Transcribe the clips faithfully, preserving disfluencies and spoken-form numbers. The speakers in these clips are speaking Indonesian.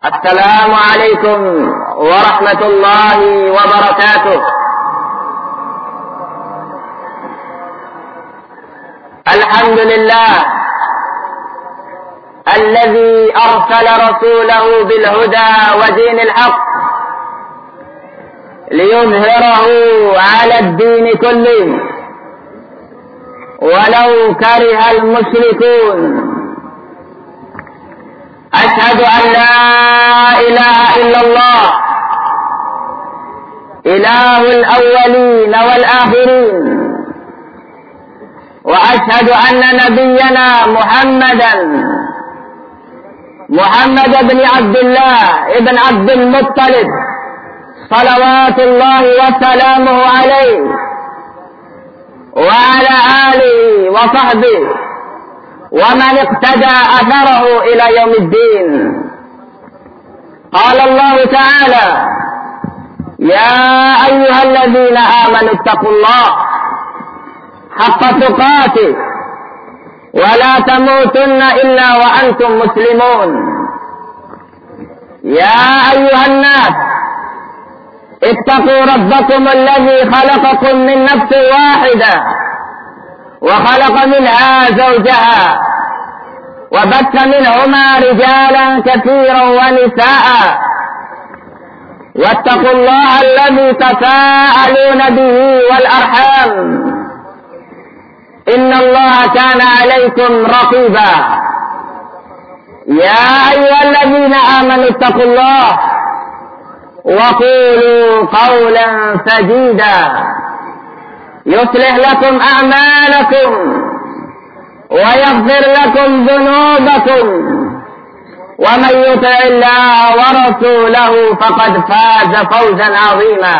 Assalamualaikum warahmatullahi wabarakatuh. Alhamdulillah alladzi arsala rasulahu bil huda wa dinil haqq liyuzhirahu 'ala ad-din kullih walau karihal musyrikun. أشهد أن لا إله إلا الله إله الأولين والآخرين وأشهد أن نبينا محمدا محمد بن عبد الله ابن عبد المطلب صلوات الله وسلامه عليه وعلى آله وصحبه ومن اقتدى أثره إلى يوم الدين. قال الله تعالى: يا أيها الذين آمنوا اتقوا الله حق تقاته ولا تموتن إلا وأنتم مسلمون. يا أيها الناس اتقوا ربكم الذي خلقكم من نفس واحدة وخلق منها زوجها وبث منهما رجالا كثيرا ونساء واتقوا الله الذي تساءلون به والأرحام إن الله كان عليكم رقيبا. يا أيها الذين آمنوا اتقوا الله وقولوا قولا سديدا يصلح لكم أعمالكم ويغفر لكم ذنوبكم ومن يطع الله ورسوله فقد فاز فوزا عظيما.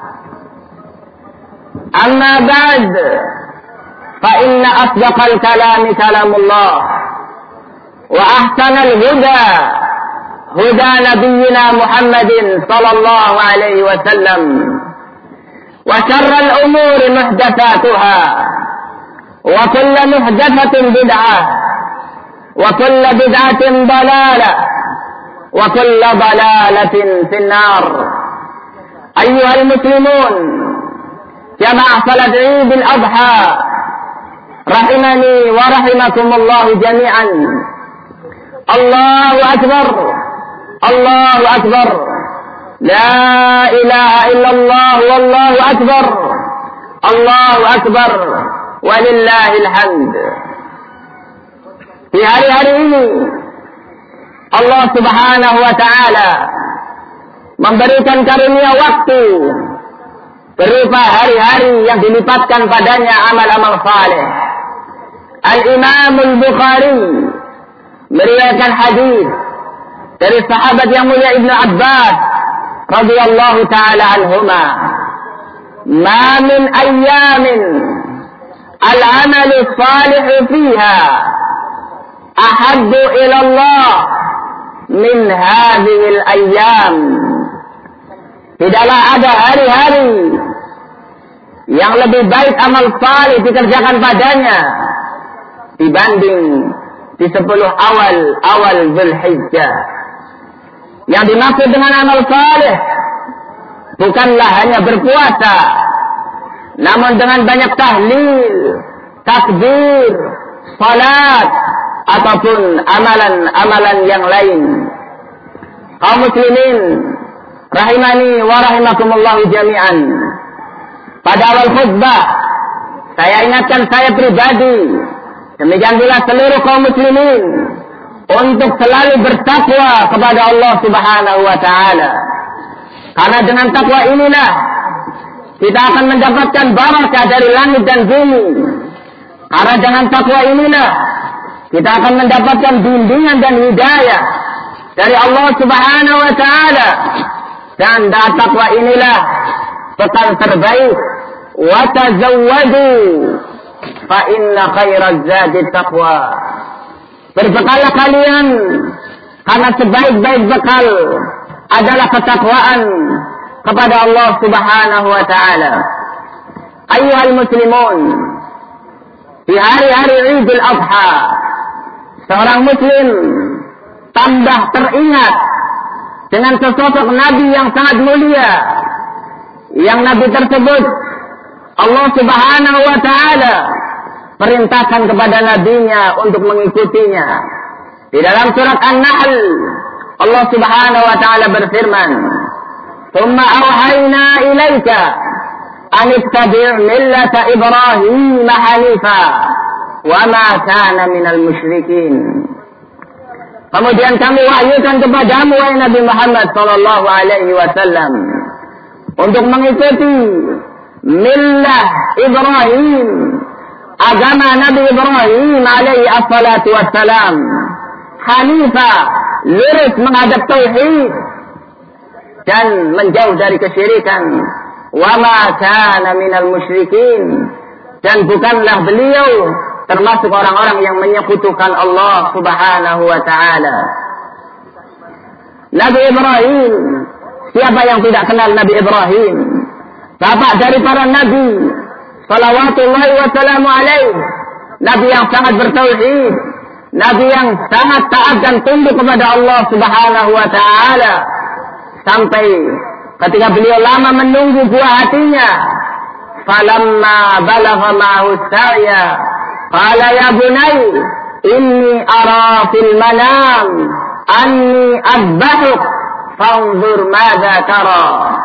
أما بعد فإن أصدق الكلام كلام الله وأحسن الهدى هدى نبينا محمد صلى الله عليه وسلم وشر الأمور محدثاتها وكل محدثة بدعة وكل بدعة ضلالة وكل ضلالة في النار. أيها المسلمون كما صلاة عيد الأضحى رحمني ورحمكم الله جميعا. الله أكبر الله أكبر لا إله إلا الله والله أكبر الله أكبر walillahil hamd. Di hari-hari ini Allah Subhanahu wa taala memberikan karunia waktu berupa hari-hari yang dilipatkan padanya amal-amal saleh. Al-Imam Al-Bukhari meriwayatkan hadis dari sahabat yang mulia Ibnu Abbas radhiyallahu taala anhuma, "Ma min ayyamin al-amal salih fiha ahabbu ila Allah min hadhihi al-ayyam." Tidaklah ada hari-hari yang lebih baik amal salih dikerjakan padanya dibanding di sepuluh awal awal Zulhijjah. Yang dimaksud dengan amal saleh bukanlah hanya berpuasa, namun dengan banyak tahlil, takbir, salat, ataupun amalan-amalan yang lain. Kaum muslimin rahimani wa rahimakumullah jami'an. Pada awal khutbah saya ingatkan saya pribadi, demikian pula seluruh kaum muslimin, untuk selalu bertakwa kepada Allah Subhanahu wa taala. Karena dengan takwa inilah kita akan mendapatkan barakah dari langit dan bumi. Karena dengan takwa inilah kita akan mendapatkan bimbingan dan hidayah dari Allah Subhanahu wa taala. Dan dengan takwa inilah bekal terbaik. Wa tazawwadu fa inna khairaz zadi taqwa. Berbekallah kalian, karena sebaik-baik bekal adalah ketakwaan kepada Allah Subhanahu wa taala. Ayyuhal muslimun, di hari-hari Idul Adha, seorang muslim tambah teringat dengan sesosok Nabi yang sangat mulia. Yang Nabi tersebut Allah Subhanahu wa ta'ala perintahkan kepada nabinya untuk mengikutinya. Di dalam surat An-Nahl Allah Subhanahu wa ta'ala berfirman, "Tsumma awhayna ilaika an ittabi' millata Ibrahim hanifa wa ma kana minal musyrikin." Kemudian kami wahyukan kepadamu wahai Nabi Muhammad sallallahu alaihi wasallam untuk mengikuti millah Ibrahim, agama Nabi Ibrahim alaihi assalatu wassalam, hanifa, lurus menghadap tauhid dan menjauh dari kesyirikan, wa ma kana minal musyrikin, dan bukanlah beliau termasuk orang-orang yang menyekutukan Allah Subhanahu wa ta'ala. Nabi Ibrahim, siapa yang tidak kenal Nabi Ibrahim? Bapak dari para nabi, salawatullahi wa salamu alaih. Nabi yang sangat bertauhid, nabi yang sangat taat dan tunduk kepada Allah Subhanahu wa ta'ala, sampai ketika beliau lama menunggu buah hatinya, falamma balagha ma'hu sa'ya qala ya bunay inni ara fil manam anni adbahuk fanzur madza tara.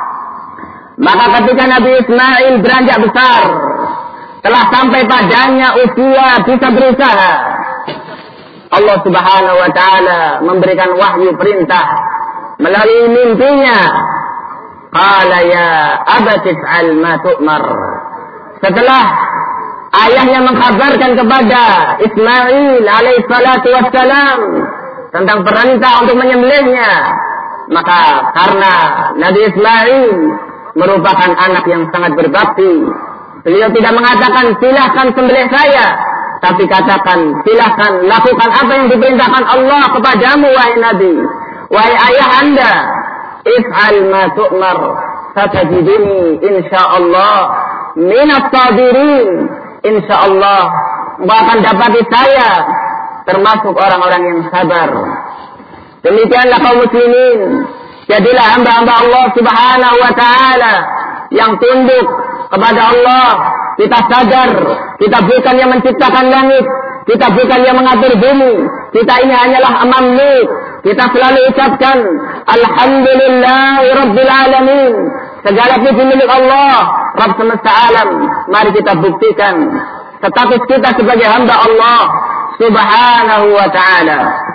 Maka ketika Nabi Ismail beranjak besar, telah sampai padanya usia bisa berusaha, Allah Subhanahu wa ta'ala memberikan wahyu perintah melalui mimpinya. Qala ya abati if'al ma tu'mar. Setelah ayahnya mengkabarkan kepada Ismail alaihi salatu wassalam tentang perintah untuk menyembelihnya, maka karena Nabi Ismail merupakan anak yang sangat berbakti, beliau tidak mengatakan silahkan sembelih saya, tapi katakan silahkan lakukan apa yang diperintahkan Allah kepadamu wahai Nabi, wahai ayah anda. If'al ma tu'mar satajiduni insyaallah minas sabirin. Insyaallah engkau akan dapati saya termasuk orang-orang yang sabar. Demikianlah kaum muslimin, jadilah hamba-hamba Allah Subhanahu wa ta'ala yang tunduk kepada Allah. Kita sadar, kita bukan yang menciptakan langit, kita bukan yang mengatur bumi, kita ini hanyalah mamluk. Kita selalu ucapkan alhamdulillahi rabbil alamin, segala puji milik Allah Rabb semesta alam. Mari kita buktikan status kita sebagai hamba Allah Subhanahu wa ta'ala.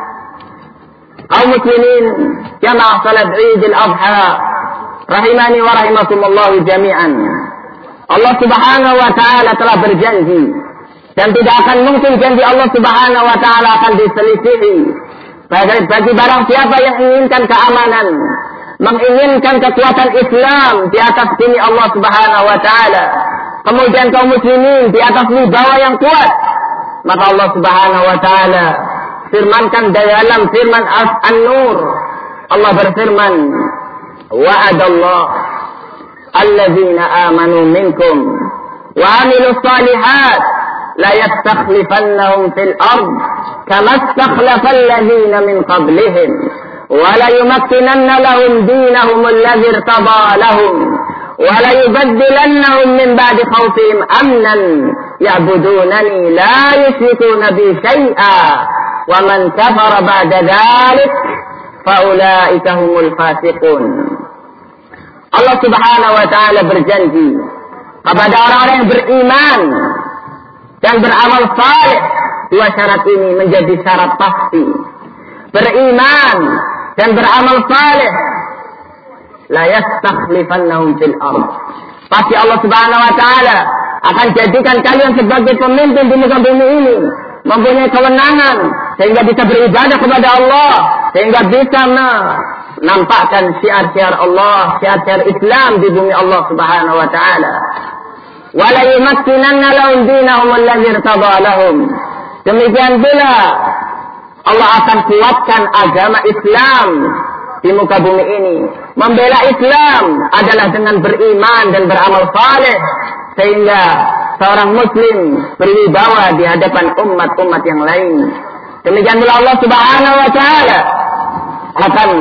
Kaum muslimin jamaah salat Idul Adha rahimani wa rahimakumullah jami'an. Allah Subhanahu wa ta'ala telah berjanji, dan tidak akan mungkin janji Allah Subhanahu wa ta'ala akan diselisihi. Bagi, bagi barang siapa yang inginkan keamanan, menginginkan kekuatan Islam di atas bumi Allah Subhanahu wa ta'ala, kemudian kaum muslimin di atas wibawa yang kuat, maka Allah Subhanahu wa ta'ala firmankan dalam firman An-Nur, Allah berfirman, wa'adallah alladzina amanu minkum wa amilus salihat la yastakhlifannahum fil ard kama istakhlafa alladhina min qablihim wa la yumakkinanna lahum dinahum alladhi irtada lahum wa la yubaddilannahum min ba'di khawfihim amnan ya'budunani la yushrikuna bi syai'a wa man kafara ba'da dhalik fa ulaika humul fasiqun. Allah Subhanahu wa ta'ala berjanji kepada orang-orang yang beriman dan beramal saleh. Dua syarat ini menjadi syarat pasti. Beriman dan beramal saleh. La yastakhlifannahum fil ardh. Pasti Allah Subhanahu wa ta'ala akan jadikan kalian sebagai pemimpin di muka bumi ini, mempunyai kewenangan sehingga bisa beribadah kepada Allah, sehingga bisa menampakkan syiar-syiar Allah, syiar-syiar Islam di bumi Allah Subhanahu wa ta'ala. Wala yumakkinanna lahum dinahum alladzi irtada lahum. Demikian pula Allah akan kuatkan agama Islam di muka bumi ini. Membela Islam adalah dengan beriman dan beramal saleh, sehingga seorang muslim berwibawa di hadapan umat-umat yang lain. Demikian pula Allah Subhanahu wa ta'ala akan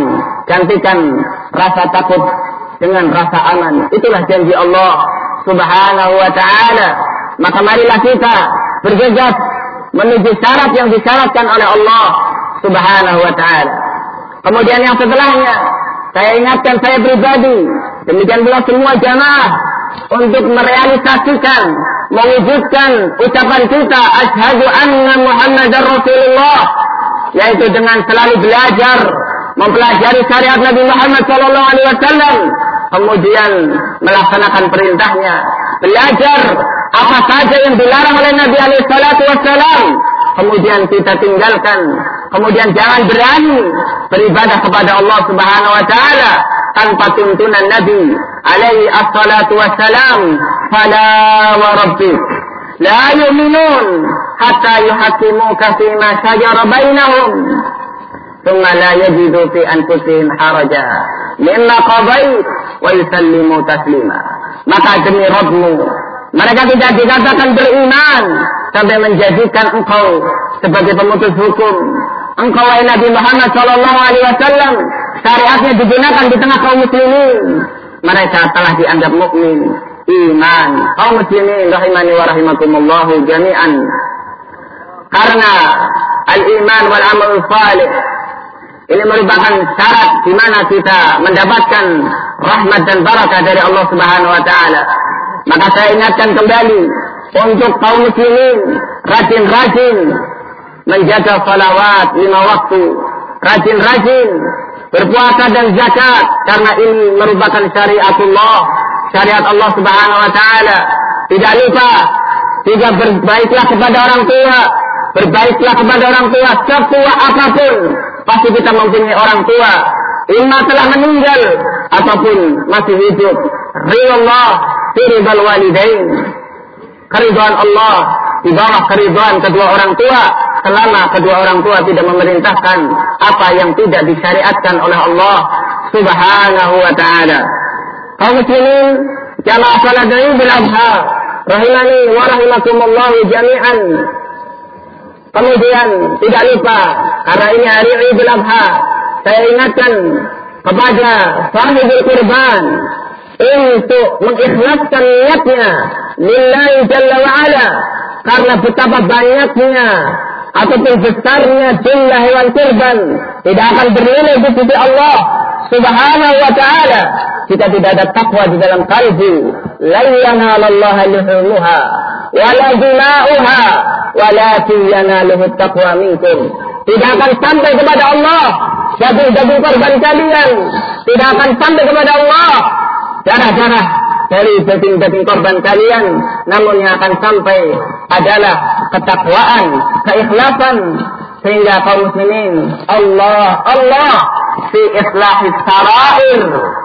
gantikan rasa takut dengan rasa aman. Itulah janji Allah Subhanahu wa ta'ala. Maka marilah kita bergegas menuju syarat yang disyaratkan oleh Allah Subhanahu wa ta'ala. Kemudian yang setelahnya, saya ingatkan saya pribadi, demikian pula semua jamaah, untuk merealisasikan, mewujudkan ucapan kita asyhadu anna Muhammadar Rasulullah, yaitu dengan selalu belajar, mempelajari syariat Nabi Muhammad sallallahu alaihi wasallam, kemudian melaksanakan perintahnya, belajar apa saja yang dilarang oleh Nabi alaihi salatu wasallam, kemudian kita tinggalkan, kemudian jangan berani beribadah kepada Allah Subhanahu wa taala tanpa tuntunan Nabi alaihi assalatu wassalam. Fala wa rabbik la yu'minun hatta yuhaqqimuka fima shajara bainahum thumma la yajidu fi anfusihim haraja mimma qadait wa yusallimu taslima. Maka demi Rabbmu, mereka tidak dikatakan beriman sampai menjadikan engkau sebagai pemutus hukum. Engkau wahai Nabi Muhammad sallallahu alaihi wasallam, syariatnya digunakan di tengah kaum muslimin. Mereka telah dianggap mukmin, iman. Kaum muslimin rahimani wa rahimakumullah jami'an. Karena al-iman wal amal salih ini merupakan syarat di mana kita mendapatkan rahmat dan barakah dari Allah Subhanahu wa taala. Maka saya ingatkan kembali untuk kaum muslimin, rajin-rajin menjaga salawat lima waktu, rajin-rajin berpuasa dan zakat, karena ini merupakan syariatullah, syariat Allah Subhanahu wa taala. Tidak lupa juga berbaiklah kepada orang tua, berbaiklah kepada orang tua setua apapun. Pasti kita mempunyai orang tua, imma telah meninggal ataupun masih hidup. Ridha ridhal walidain, keridhaan Allah di bawah keridhaan kedua orang tua, selama kedua orang tua tidak memerintahkan apa yang tidak disyariatkan oleh Allah Subhanahu wa ta'ala. Kaum muslimin jamaah salat Idul Adha rahimani wa rahimakumullah jami'an. Kemudian tidak lupa, karena ini hari Idul Adha, saya ingatkan kepada sahibul kurban untuk mengikhlaskan niatnya lillahi jalla wa ala, karena betapa banyaknya ataupun besarnya jumlah hewan kurban tidak akan bernilai di sisi Allah Subhanahu wa ta'ala jika tidak ada takwa di dalam kalbu. La yanalallaha luhumuha wala dima'uha walakin yanaluhu taqwa minkum. Tidak akan sampai kepada Allah daging-daging korban kalian, tidak akan sampai kepada Allah darah-darah dari daging-daging korban kalian, namun yang akan sampai adalah ketakwaan, keikhlasan, sehingga kaum muslimin Allah Allah fi islahis sarair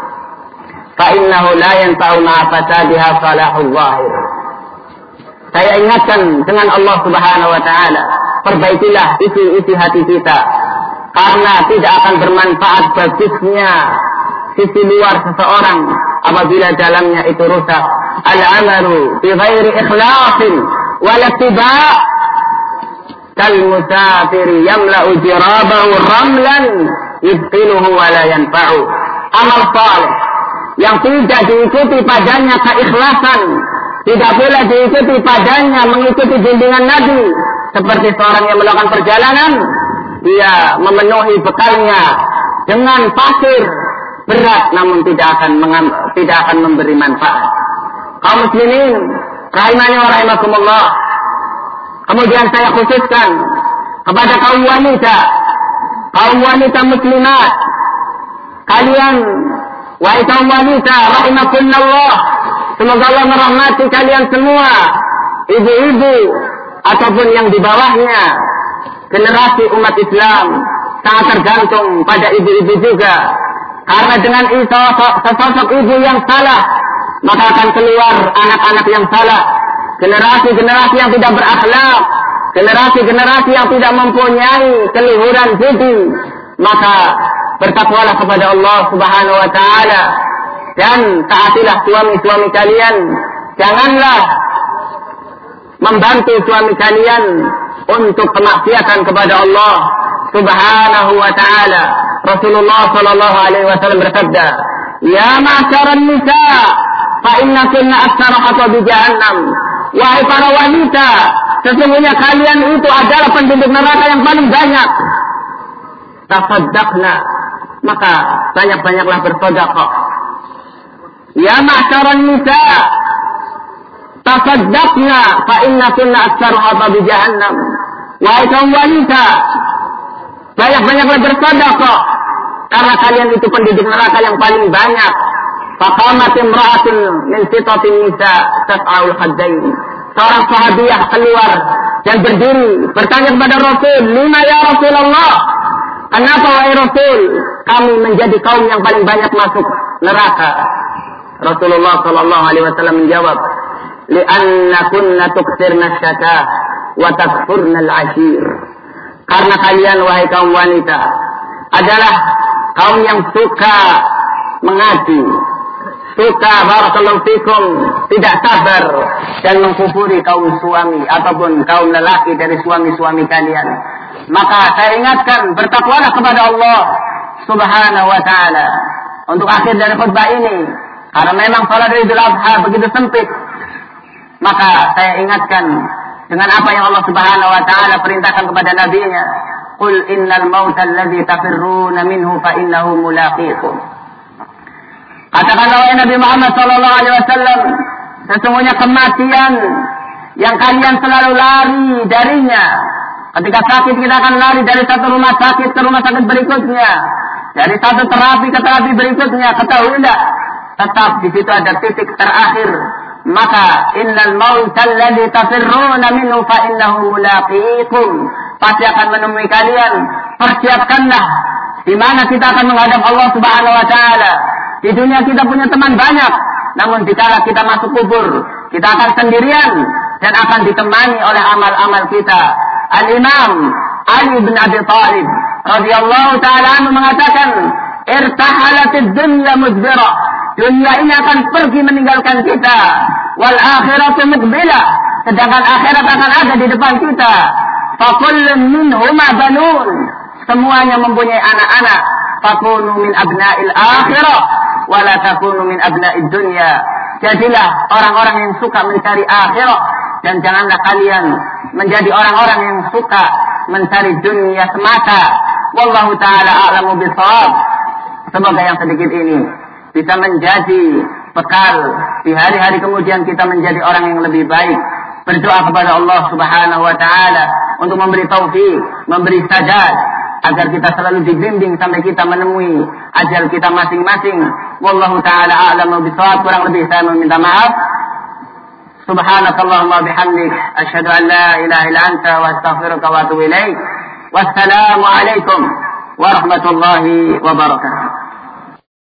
fa innahu la yanfa'u ma'a fasadiha salahul zahir. Saya ingatkan dengan Allah Subhanahu wa ta'ala, perbaikilah isi-isi hati kita, karena tidak akan bermanfaat bagusnya sisi luar seseorang apabila dalamnya itu rusak. Al-amalu bi ghairi ikhlasin wal ittiba' kal musafiri yamla'u jirabahu ramlan yudkhiluhu wa la yanfa'u. Amal saleh yang tidak diikuti padanya keikhlasan, tidak pula diikuti padanya mengikuti bimbingan Nabi, seperti seorang yang melakukan perjalanan, dia memenuhi bekalnya dengan pasir berat, namun tidak akan mengam, tidak akan memberi manfaat. Kaum muslimin rahimani wa rahimakumullah. Kemudian saya khususkan kepada kaum wanita, kaum wanita muslimat, kalian wahai kaum wanita rahimakumullah, semoga Allah merahmati kalian semua, ibu-ibu ataupun yang di bawahnya. Generasi umat Islam sangat tergantung pada ibu-ibu juga, karena dengan sesosok ibu yang salah, maka akan keluar anak-anak yang salah, generasi-generasi yang tidak berakhlak, generasi-generasi yang tidak mempunyai keluhuran budi. Maka bertakwalah kepada Allah Subhanahu wa ta'ala dan taatilah suami-suami kalian. Janganlah membantu suami kalian untuk kemaksiatan kepada Allah Subhanahu wa ta'ala. Rasulullah sallallahu alaihi wasallam bersabda, "Ya ma'syaran nisa, fa innakunna aktsara hatabi jahannam." Wahai para wanita, sesungguhnya kalian itu adalah penduduk neraka yang paling banyak. Tasaddaqna, maka banyak-banyaklah bersedekah. Ya ma'syaran nisa, tasaddaqna fa innakunna aktsara hatabi jahannam. Wahai kaum wanita, banyak-banyaklah bersedekah karena kalian itu penduduk neraka yang paling banyak. Faqamat imra'atun min sitatin nisa tas'aul haddain. Seorang sahabiah keluar dan berdiri bertanya kepada Rasul, "Lima ya Rasulullah? Kenapa wahai Rasul kami menjadi kaum yang paling banyak masuk neraka?" Rasulullah sallallahu alaihi wasallam menjawab, "Li'anna kunna tuktsirna syata wa takfurna al-ashir." Karena kalian wahai kaum wanita adalah kaum yang suka mengaji, suka barakallahu fikum tidak sabar dan mengkufuri kaum suami ataupun kaum lelaki dari suami-suami kalian. Maka saya ingatkan, bertakwalah kepada Allah Subhanahu wa ta'ala. Untuk akhir dari khutbah ini, karena memang salat Idul Adha begitu sempit, maka saya ingatkan dengan apa yang Allah Subhanahu wa ta'ala perintahkan kepada nabinya, "Qul innal mauta alladhi tafirruna minhu fa innahu mulaqikum." Katakanlah wahai Nabi Muhammad sallallahu alaihi wasallam, sesungguhnya kematian yang kalian selalu lari darinya. Ketika sakit kita akan lari dari satu rumah sakit ke rumah sakit berikutnya, dari satu terapi ke terapi berikutnya. Ketahuilah, tetap di situ ada titik terakhir. Maka innal mauta alladhi tafirruna minhu fa innahu mulaqikum. Pasti akan menemui kalian. Persiapkanlah di mana kita akan menghadap Allah Subhanahu wa ta'ala. Di dunia kita punya teman banyak, namun dikala kita masuk kubur, kita akan sendirian dan akan ditemani oleh amal-amal kita. Al-Imam Ali bin Abi Thalib radhiyallahu ta'ala anhu mengatakan, "Irtahalatid dunya mudbirah." Dunia ini akan pergi meninggalkan kita. Wal akhiratu muqbilah. Sedangkan akhirat akan ada di depan kita. Fakullun minhuma banun. Semuanya mempunyai anak-anak. Fakunu min abna'il akhirah. Wala takunu min abna'id dunya. Jadilah orang-orang yang suka mencari akhirat. Dan janganlah kalian menjadi orang-orang yang suka mencari dunia semata. Wallahu ta'ala a'lamu bishawab. Semoga yang sedikit ini bisa menjadi bekal di hari-hari kemudian kita menjadi orang yang lebih baik. Berdoa kepada Allah Subhanahu wa ta'ala untuk memberi taufik, memberi sadad, agar kita selalu dibimbing sampai kita menemui ajal kita masing-masing. Wallahu ta'ala a'lamu bishawab. Kurang lebih saya meminta maaf. Subhanakallahumma bihamdik, asyhadu an la ilaha illa anta wa astaghfiruka wa atubu ilaik. Wassalamu alaikum warahmatullahi wabarakatuh.